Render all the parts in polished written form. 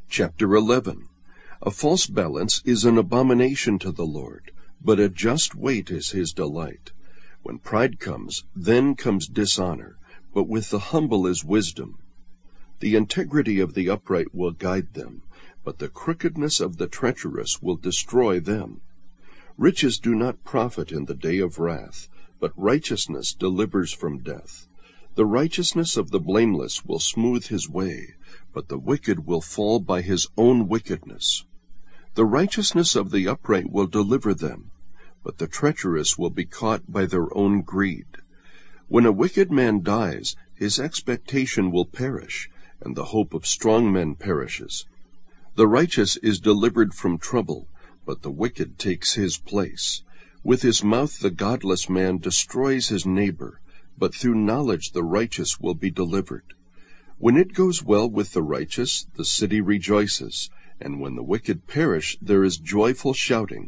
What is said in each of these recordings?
Chapter 11. A false balance is an abomination to the Lord, but a just weight is his delight. When pride comes, then comes dishonor, but with the humble is wisdom. The integrity of the upright will guide them, but the crookedness of the treacherous will destroy them. Riches do not profit in the day of wrath, but righteousness delivers from death. The righteousness of the blameless will smooth his way, but the wicked will fall by his own wickedness. The righteousness of the upright will deliver them, but the treacherous will be caught by their own greed. When a wicked man dies, his expectation will perish, and the hope of strong men perishes. The righteous is delivered from trouble, but the wicked takes his place. With his mouth the godless man destroys his neighbor, but through knowledge the righteous will be delivered. When it goes well with the righteous, the city rejoices, and when the wicked perish, there is joyful shouting.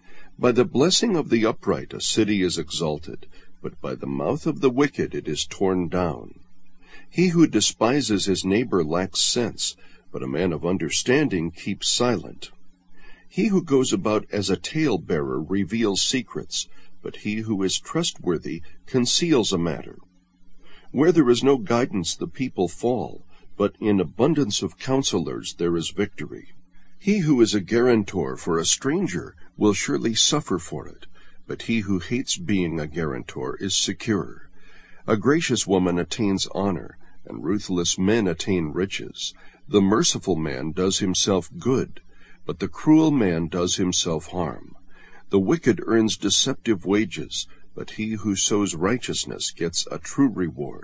By the blessing of the upright a city is exalted, but by the mouth of the wicked it is torn down. He who despises his neighbor lacks sense, but a man of understanding keeps silent. He who goes about as a tale-bearer reveals secrets, but he who is trustworthy conceals a matter. Where there is no guidance the people fall, but in abundance of counselors there is victory. He who is a guarantor for a stranger will surely suffer for it, but he who hates being a guarantor is secure. A gracious woman attains honor, and ruthless men attain riches. The merciful man does himself good, but the cruel man does himself harm. The wicked earns deceptive wages, but he who sows righteousness gets a true reward.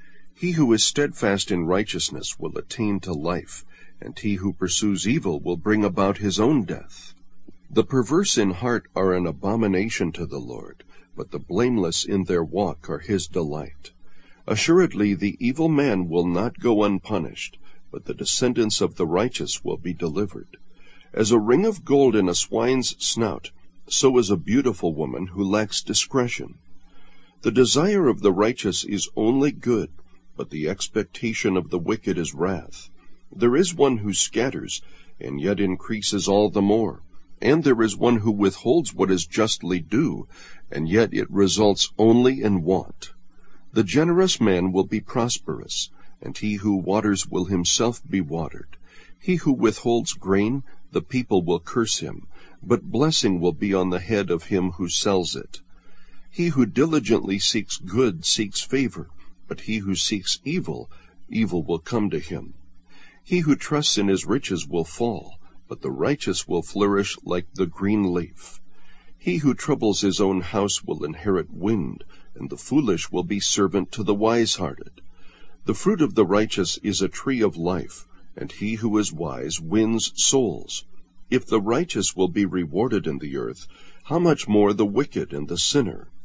He who is steadfast in righteousness will attain to life, and he who pursues evil will bring about his own death. The perverse in heart are an abomination to the Lord, but the blameless in their walk are his delight. Assuredly the evil man will not go unpunished, but the descendants of the righteous will be delivered. As a ring of gold in a swine's snout, so is a beautiful woman who lacks discretion. The desire of the righteous is only good, but the expectation of the wicked is wrath. There is one who scatters, and yet increases all the more, and there is one who withholds what is justly due, and yet it results only in want. The generous man will be prosperous, and he who waters will himself be watered. He who withholds grain, the people will curse him, but blessing will be on the head of him who sells it. He who diligently seeks good seeks favor, but he who seeks evil, evil will come to him. He who trusts in his riches will fall, but the righteous will flourish like the green leaf. He who troubles his own house will inherit wind, and the foolish will be servant to the wise-hearted. The fruit of the righteous is a tree of life, and he who is wise wins souls. If the righteous will be rewarded in the earth, how much more the wicked and the sinner?